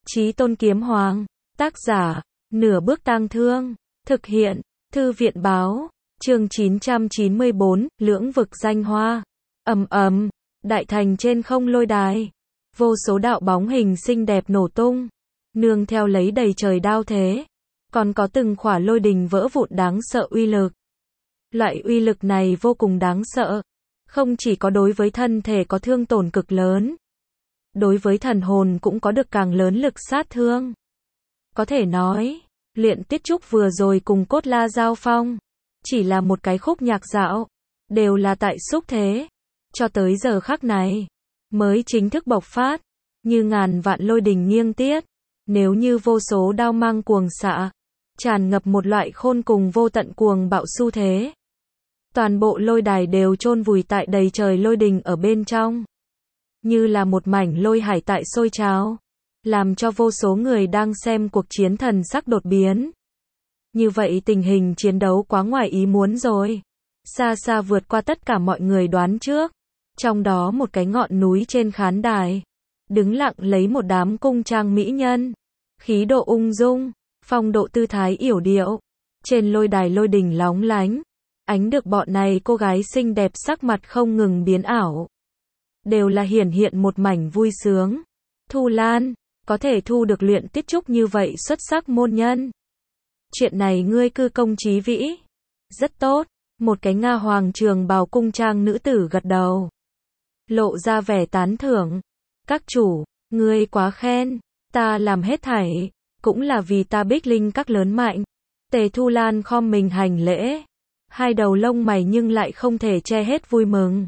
Chí Tôn Kiếm Hoàng. Tác giả, Nửa Bước Tang Thương. Thực hiện, Thư viện báo. Chương 994, Lưỡng vực danh hoa. Ầm ầm, đại thành trên không lôi đài. Vô số đạo bóng hình xinh đẹp nổ tung. Nương theo lấy đầy trời đao thế. Còn có từng khỏa lôi đình vỡ vụn đáng sợ uy lực. Loại uy lực này vô cùng đáng sợ. Không chỉ có đối với thân thể có thương tổn cực lớn. Đối với thần hồn cũng có được càng lớn lực sát thương. Có thể nói, Luyện Tiết Trúc vừa rồi cùng Cốt La giao phong. Chỉ là một cái khúc nhạc dạo. Đều là tại xúc thế. Cho tới giờ khắc này. Mới chính thức bộc phát. Như ngàn vạn lôi đình nghiêng tiết. Nếu như vô số đao mang cuồng xạ. Tràn ngập một loại khôn cùng vô tận cuồng bạo xu thế. Toàn bộ lôi đài đều chôn vùi tại đầy trời lôi đình ở bên trong. Như là một mảnh lôi hải tại sôi trào. Làm cho vô số người đang xem cuộc chiến thần sắc đột biến. Như vậy tình hình chiến đấu quá ngoài ý muốn rồi. Xa xa vượt qua tất cả mọi người đoán trước. Trong đó một cái ngọn núi trên khán đài. Đứng lặng lấy một đám cung trang mỹ nhân. Khí độ ung dung. Phong độ tư thái yểu điệu. Trên lôi đài lôi đình lóng lánh. Ánh được bọn này cô gái xinh đẹp sắc mặt không ngừng biến ảo. Đều là hiển hiện một mảnh vui sướng. Thu Lan, có thể thu được Luyện Tiết Trúc như vậy xuất sắc môn nhân. Chuyện này ngươi cư công chí vĩ. Rất tốt, một cái Nga hoàng trường bào cung trang nữ tử gật đầu. Lộ ra vẻ tán thưởng. Các chủ, ngươi quá khen, ta làm hết thảy, cũng là vì ta Bích Linh các lớn mạnh. Tề Thu Lan khom mình hành lễ. Hai đầu lông mày nhưng lại không thể che hết vui mừng.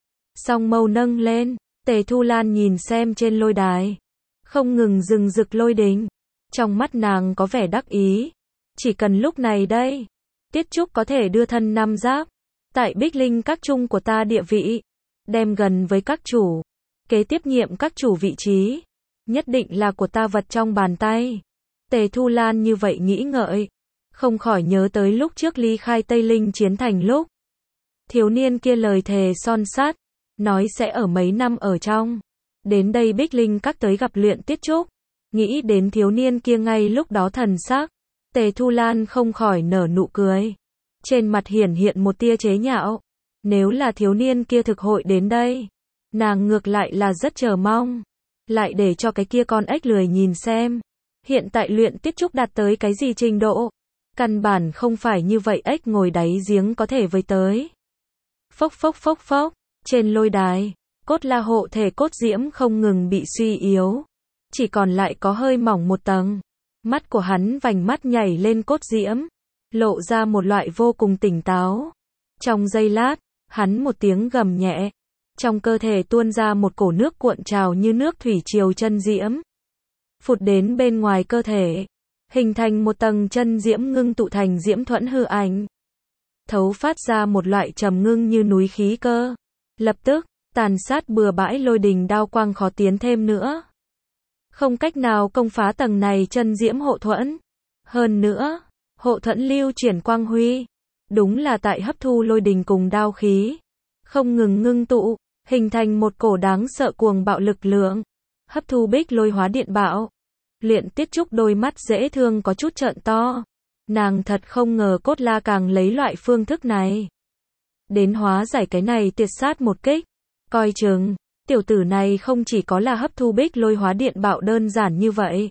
Song mâu nâng lên, Tề Thu Lan nhìn xem trên lôi đài. Không ngừng rừng rực lôi đình. Trong mắt nàng có vẻ đắc ý. Chỉ cần lúc này đây. Tiết Trúc có thể đưa thân năm giáp. Tại Bích Linh các trung của ta địa vị. Đem gần với các chủ. Kế tiếp nhiệm các chủ vị trí. Nhất định là của ta vật trong bàn tay. Tề Thu Lan như vậy nghĩ ngợi. Không khỏi nhớ tới lúc trước ly khai Tây Linh chiến thành lúc. Thiếu niên kia lời thề son sắt. Nói sẽ ở mấy năm ở trong. Đến đây Bích Linh các tới gặp Luyện Tiết Trúc. Nghĩ đến thiếu niên kia ngay lúc đó thần sắc. Tề Thu Lan không khỏi nở nụ cười. Trên mặt hiển hiện một tia chế nhạo. Nếu là thiếu niên kia thực hội đến đây. Nàng ngược lại là rất chờ mong. Lại để cho cái kia con ếch lười nhìn xem. Hiện tại Luyện Tiết Trúc đạt tới cái gì trình độ. Căn bản không phải như vậy ếch ngồi đáy giếng có thể với tới. Phốc phốc phốc phốc. Trên lôi đài, Cốt La hộ thể cốt diễm không ngừng bị suy yếu. Chỉ còn lại có hơi mỏng một tầng. Mắt của hắn vành mắt nhảy lên cốt diễm. Lộ ra một loại vô cùng tỉnh táo. Trong giây lát, hắn một tiếng gầm nhẹ. Trong cơ thể tuôn ra một cổ nước cuộn trào như nước thủy triều chân diễm. Phụt đến bên ngoài cơ thể. Hình thành một tầng chân diễm ngưng tụ thành diễm thuẫn hư ảnh. Thấu phát ra một loại trầm ngưng như núi khí cơ. Lập tức, tàn sát bừa bãi lôi đình đao quang khó tiến thêm nữa. Không cách nào công phá tầng này chân diễm hộ thuẫn. Hơn nữa, hộ thuẫn lưu chuyển quang huy. Đúng là tại hấp thu lôi đình cùng đao khí. Không ngừng ngưng tụ, hình thành một cổ đáng sợ cuồng bạo lực lượng. Hấp thu bích lôi hóa điện bạo. Luyện Tiết Trúc đôi mắt dễ thương có chút trợn to. Nàng thật không ngờ Cốt La càng lấy loại phương thức này. Đến hóa giải cái này tiệt sát một kích. Coi chừng, tiểu tử này không chỉ có là hấp thu bích lôi hóa điện bạo đơn giản như vậy.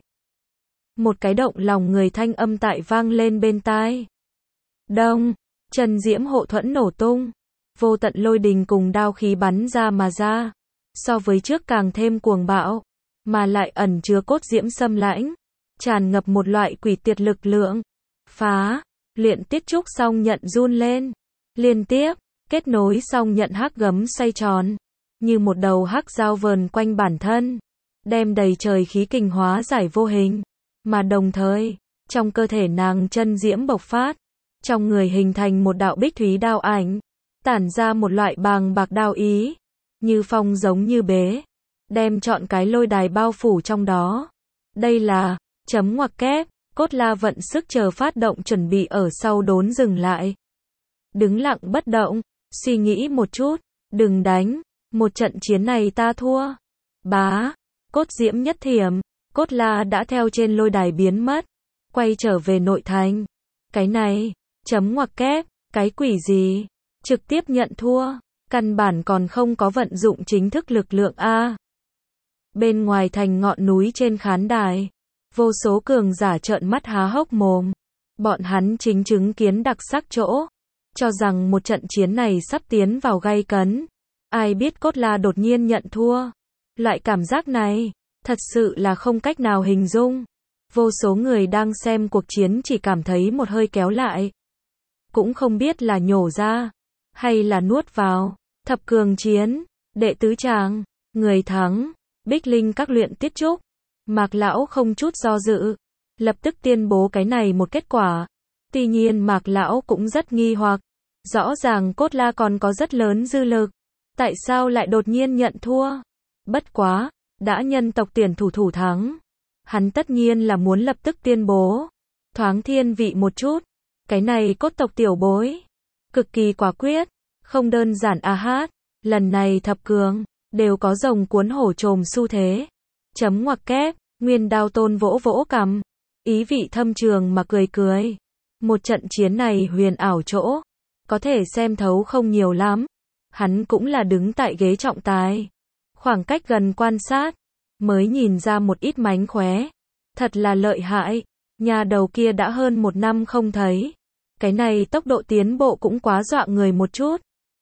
Một cái động lòng người thanh âm tại vang lên bên tai. Đông, chân diễm hộ thuẫn nổ tung. Vô tận lôi đình cùng đao khí bắn ra mà ra. So với trước càng thêm cuồng bạo. Mà lại ẩn chứa cốt diễm xâm lãnh. Tràn ngập một loại quỷ tiệt lực lượng. Phá, Luyện Tiết Trúc song nhận run lên. Liên tiếp, kết nối song nhận hắc gấm xoay tròn. Như một đầu hắc dao vờn quanh bản thân. Đem đầy trời khí kình hóa giải vô hình. Mà đồng thời, trong cơ thể nàng chân diễm bộc phát. Trong người hình thành một đạo bích thúy đao ảnh. Tản ra một loại bàng bạc đao ý. Như phong giống như bế. Đem trọn cái lôi đài bao phủ trong đó. Đây là, chấm ngoặc kép. Cốt La vận sức chờ phát động chuẩn bị ở sau đốn dừng lại. Đứng lặng bất động, suy nghĩ một chút, đừng đánh, một trận chiến này ta thua. Bá, cốt diễm nhất thiểm, Cốt La đã theo trên lôi đài biến mất, quay trở về nội thành. Cái này, chấm ngoặc kép, cái quỷ gì? Trực tiếp nhận thua, căn bản còn không có vận dụng chính thức lực lượng A. Bên ngoài thành ngọn núi trên khán đài, vô số cường giả trợn mắt há hốc mồm. Bọn hắn chính chứng kiến đặc sắc chỗ, cho rằng một trận chiến này sắp tiến vào gay cấn. Ai biết Cốt La đột nhiên nhận thua. Loại cảm giác này, thật sự là không cách nào hình dung. Vô số người đang xem cuộc chiến chỉ cảm thấy một hơi kéo lại. Cũng không biết là nhổ ra, hay là nuốt vào. Thập cường chiến, đệ tứ tràng, người thắng, Bích Linh các luyện tiết trúc. Mạc Lão không chút do dự, lập tức tuyên bố cái này một kết quả. Tuy nhiên Mạc Lão cũng rất nghi hoặc. Rõ ràng Cốt La còn có rất lớn dư lực. Tại sao lại đột nhiên nhận thua? Bất quá, đã nhân tộc tiền thủ thắng. Hắn tất nhiên là muốn lập tức tuyên bố. Thoáng thiên vị một chút. Cái này cốt tộc tiểu bối. Cực kỳ quả quyết. Không đơn giản hát. Lần này thập cường, đều có rồng cuốn hổ trồm xu thế. Chấm ngoặc kép, Nguyên Đao Tôn vỗ vỗ cằm. Ý vị thâm trường mà cười. Một trận chiến này huyền ảo chỗ. Có thể xem thấu không nhiều lắm. Hắn cũng là đứng tại ghế trọng tài. Khoảng cách gần quan sát, mới nhìn ra một ít mánh khóe. Thật là lợi hại. Nhà đầu kia đã hơn 1 năm không thấy. Cái này tốc độ tiến bộ cũng quá dọa người một chút.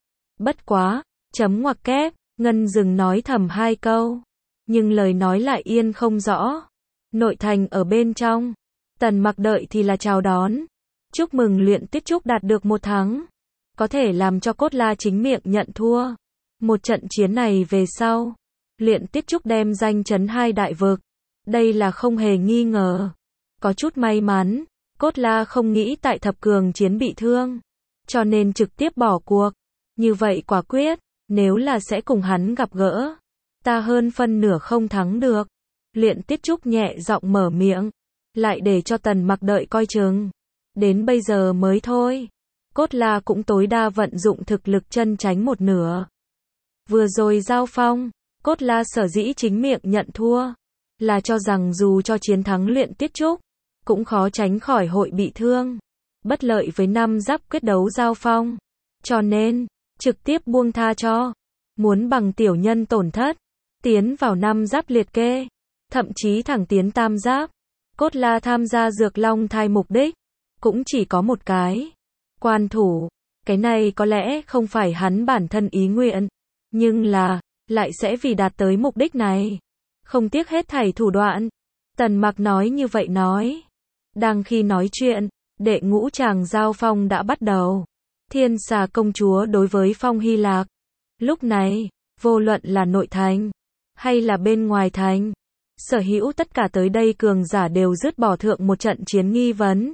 Bất quá, chấm ngoặc kép, Ngân dừng nói thầm 2 câu. Nhưng lời nói lại yên không rõ. Nội thành ở bên trong. Tần Mặc đợi thì là chào đón. Chúc mừng luyện tiết trúc đạt được 1 thắng. Có thể làm cho Cốt La chính miệng nhận thua. Một trận chiến này về sau, luyện tiết trúc đem danh chấn 2 đại vực. Đây là không hề nghi ngờ. Có chút may mắn, Cốt La không nghĩ tại thập cường chiến bị thương. Cho nên trực tiếp bỏ cuộc. Như vậy quả quyết, nếu là sẽ cùng hắn gặp gỡ. Ta hơn phân nửa không thắng được. Luyện tiết trúc nhẹ giọng mở miệng. Lại để cho Tần Mặc đợi coi chừng. Đến bây giờ mới thôi. Cốt La cũng tối đa vận dụng thực lực chân tránh 1/2. Vừa rồi giao phong, Cốt La sở dĩ chính miệng nhận thua. Là cho rằng dù cho chiến thắng luyện tiết trúc, cũng khó tránh khỏi hội bị thương. Bất lợi với 5 giáp quyết đấu giao phong. Cho nên, trực tiếp buông tha cho. Muốn bằng tiểu nhân tổn thất. Tiến vào 5 giáp liệt kê. Thậm chí thẳng tiến tam giáp. Cốt La tham gia Dược Long thai mục đích. Cũng chỉ có một cái. Quan thủ. Cái này có lẽ không phải hắn bản thân ý nguyện. Nhưng là, lại sẽ vì đạt tới mục đích này. Không tiếc hết thảy thủ đoạn. Tần Mặc nói như vậy nói. Đang khi nói chuyện, đệ ngũ tràng giao phong đã bắt đầu. Thiên Xà công chúa đối với Phong Hy Lạc. Lúc này, vô luận là nội thành, hay là bên ngoài thành, sở hữu tất cả tới đây cường giả đều dứt bỏ thượng một trận chiến nghi vấn.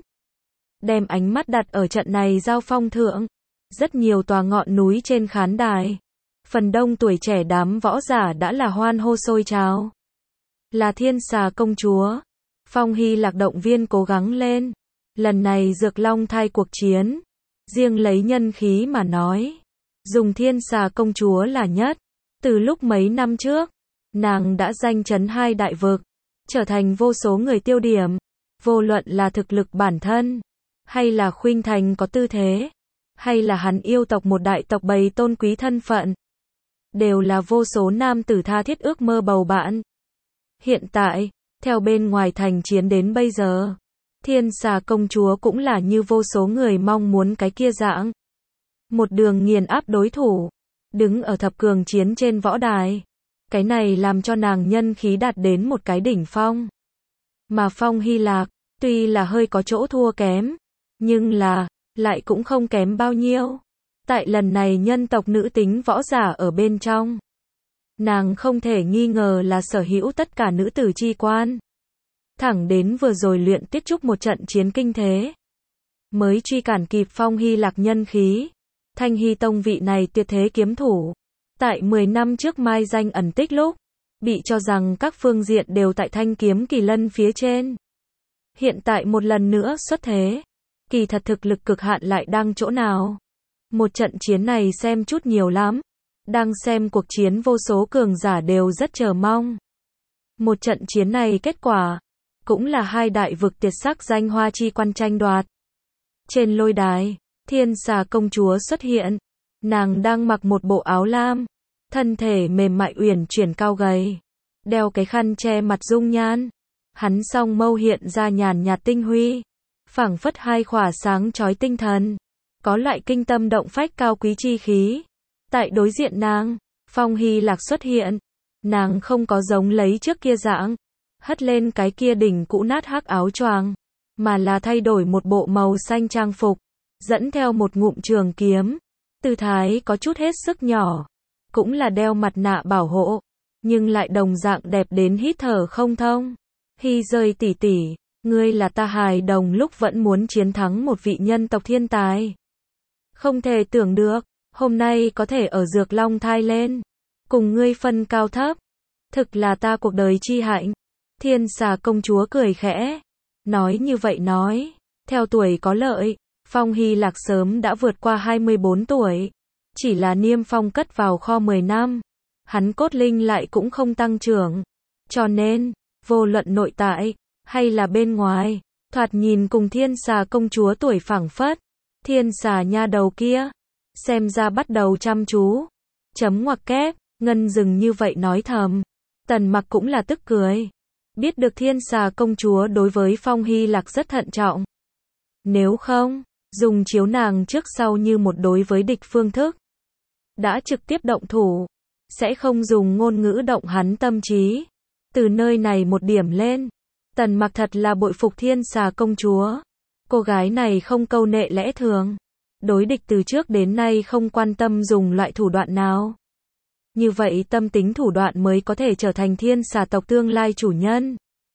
Đem ánh mắt đặt ở trận này giao phong thượng. Rất nhiều tòa ngọn núi trên khán đài. Phần đông tuổi trẻ đám võ giả đã là hoan hô sôi trào. Là Thiên Xà công chúa. Phong Hy Lạc động viên cố gắng lên. Lần này Dược Long thai cuộc chiến. Riêng lấy nhân khí mà nói. Dùng Thiên Xà công chúa là nhất. Từ lúc mấy năm trước, nàng đã danh chấn 2 đại vực. Trở thành vô số người tiêu điểm. Vô luận là thực lực bản thân. Hay là khuynh thành có tư thế. Hay là hắn yêu tộc một đại tộc bày tôn quý thân phận. Đều là vô số nam tử tha thiết ước mơ bầu bạn. Hiện tại, theo bên ngoài thành chiến đến bây giờ, Thiên Xà công chúa cũng là như vô số người mong muốn cái kia dạng. Một đường nghiền áp đối thủ, đứng ở thập cường chiến trên võ đài. Cái này làm cho nàng nhân khí đạt đến một cái đỉnh phong. Mà Phong Hy Lạc, tuy là hơi có chỗ thua kém, nhưng là, lại cũng không kém bao nhiêu. Tại lần này nhân tộc nữ tính võ giả ở bên trong. Nàng không thể nghi ngờ là sở hữu tất cả nữ tử chi quan. Thẳng đến vừa rồi luyện tiết trúc một trận chiến kinh thế. Mới truy cản kịp Phong Hy Lạc nhân khí. Thanh Hy Tông vị này tuyệt thế kiếm thủ. Tại 10 năm trước mai danh ẩn tích lúc. Bị cho rằng các phương diện đều tại thanh kiếm kỳ lân phía trên. Hiện tại một lần nữa xuất thế. Kỳ thật thực lực cực hạn lại đang chỗ nào? Một trận chiến này xem chút nhiều lắm. Đang xem cuộc chiến vô số cường giả đều rất chờ mong. Một trận chiến này kết quả, cũng là hai đại vực tuyệt sắc danh hoa chi quan tranh đoạt. Trên lôi đài, Thiên Xà công chúa xuất hiện. Nàng đang mặc một bộ áo lam, thân thể mềm mại uyển chuyển cao gầy, đeo cái khăn che mặt dung nhan. Hắn song mâu hiện ra nhàn nhạt tinh huy, phảng phất hai khỏa sáng chói tinh thần, có loại kinh tâm động phách cao quý chi khí. Tại đối diện nàng, Phong Hy Lạc xuất hiện. Nàng không có giống lấy trước kia dạng, hất lên cái kia đỉnh cũ nát hắc áo choàng, mà là thay đổi một bộ màu xanh trang phục, dẫn theo một ngụm trường kiếm. Tư thái có chút hết sức nhỏ, cũng là đeo mặt nạ bảo hộ, nhưng lại đồng dạng đẹp đến hít thở không thông. Hy rơi tỷ tỷ, ngươi là ta hài đồng lúc vẫn muốn chiến thắng một vị nhân tộc thiên tài. Không thể tưởng được, hôm nay có thể ở Dược Long thai lên, cùng ngươi phân cao thấp. Thực là ta cuộc đời chi hạnh. Thiên Xà công chúa cười khẽ, nói như vậy nói, theo tuổi có lợi, Phong Hy Lạc sớm đã vượt qua 24 tuổi. Chỉ là niêm phong cất vào kho 10 năm, hắn cốt linh lại cũng không tăng trưởng. Cho nên, vô luận nội tại, hay là bên ngoài, thoạt nhìn cùng Thiên Xà công chúa tuổi phảng phất. Thiên Xà nha đầu kia, xem ra bắt đầu chăm chú. Chấm ngoặc kép, Ngân dừng như vậy nói thầm. Tần Mặc cũng là tức cười. Biết được Thiên Xà công chúa đối với Phong Hy Lạc rất thận trọng. Nếu không, dùng chiếu nàng trước sau như một đối với địch phương thức, đã trực tiếp động thủ, sẽ không dùng ngôn ngữ động hắn tâm trí. Từ nơi này một điểm lên, Tần Mặc thật là bội phục Thiên Xà công chúa. Cô gái này không câu nệ lẽ thường, đối địch từ trước đến nay không quan tâm dùng loại thủ đoạn nào. Như vậy tâm tính thủ đoạn mới có thể trở thành Thiên Xà tộc tương lai chủ nhân.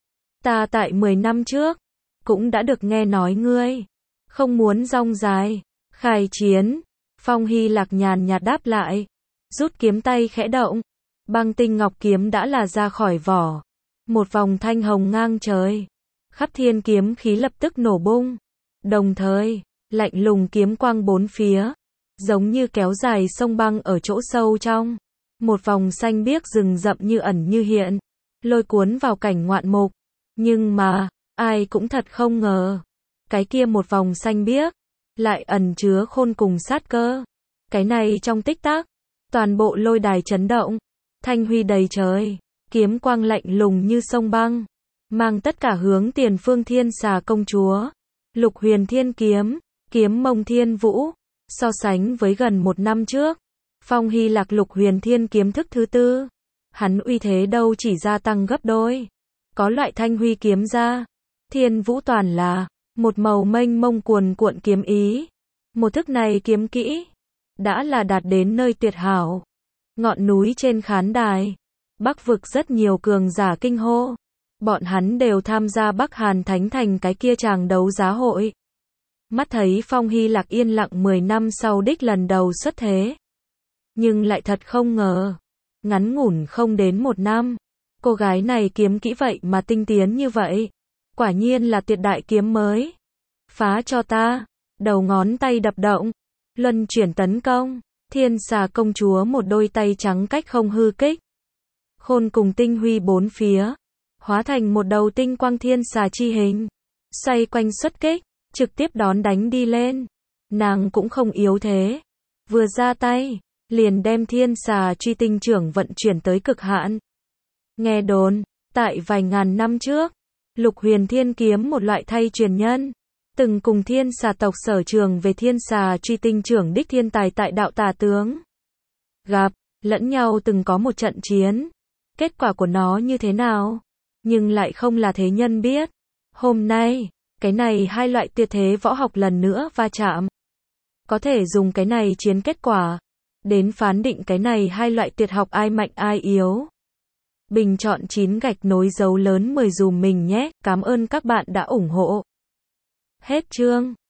Ta tại 10 năm trước, cũng đã được nghe nói ngươi không muốn rong dài, khai chiến. Phong Hy Lạc nhàn nhạt đáp lại, rút kiếm tay khẽ động, băng tinh ngọc kiếm đã là ra khỏi vỏ. Một vòng thanh hồng ngang trời, khắp thiên kiếm khí lập tức nổ bung. Đồng thời, lạnh lùng kiếm quang bốn phía, giống như kéo dài sông băng ở chỗ sâu trong. Một vòng xanh biếc rừng rậm như ẩn như hiện, lôi cuốn vào cảnh ngoạn mục. Nhưng mà, ai cũng thật không ngờ, cái kia một vòng xanh biếc, lại ẩn chứa khôn cùng sát cơ. Cái này trong tích tắc, toàn bộ lôi đài chấn động, thanh huy đầy trời, kiếm quang lạnh lùng như sông băng, mang tất cả hướng tiền phương Thiên Xà công chúa. Lục Huyền Thiên kiếm, kiếm Mông Thiên Vũ. So sánh với gần 1 năm trước, Phong Hy Lạc Lục Huyền Thiên kiếm thức thứ tư, hắn uy thế đâu chỉ gia tăng gấp đôi. Có loại thanh huy kiếm ra, Thiên Vũ toàn là một màu mênh mông cuồn cuộn kiếm ý. Một thức này kiếm kỹ đã là đạt đến nơi tuyệt hảo. Ngọn núi trên khán đài, Bắc vực rất nhiều cường giả kinh hô. Bọn hắn đều tham gia Bắc Hàn Thánh Thành cái kia tràng đấu giá hội. Mắt thấy Phong Hy Lạc yên lặng 10 năm sau đích lần đầu xuất thế. Nhưng lại thật không ngờ, ngắn ngủn không đến 1 năm, cô gái này kiếm kỹ vậy mà tinh tiến như vậy. Quả nhiên là tuyệt đại kiếm mới. Phá cho ta. Đầu ngón tay đập động, luân chuyển tấn công. Thiên Xà công chúa một đôi tay trắng cách không hư kích. Khôn cùng tinh huy bốn phía, hóa thành một đầu tinh quang thiên xà chi hình, xoay quanh xuất kích, trực tiếp đón đánh đi lên. Nàng cũng không yếu thế, vừa ra tay, liền đem Thiên Xà truy tinh trưởng vận chuyển tới cực hạn. Nghe đồn, tại vài ngàn năm trước, Lục Huyền Thiên kiếm một loại thay truyền nhân, từng cùng Thiên Xà tộc sở trường về Thiên Xà truy tinh trưởng đích thiên tài tại đạo Tà tướng gặp, lẫn nhau từng có một trận chiến. Kết quả của nó như thế nào, nhưng lại không là thế nhân biết. Hôm nay, cái này hai loại tuyệt thế võ học lần nữa va chạm. Có thể dùng cái này chiến kết quả đến phán định cái này hai loại tuyệt học ai mạnh ai yếu. Bình chọn 9 gạch nối dấu lớn 10 dùm mình nhé. Cảm ơn các bạn đã ủng hộ. Hết chương.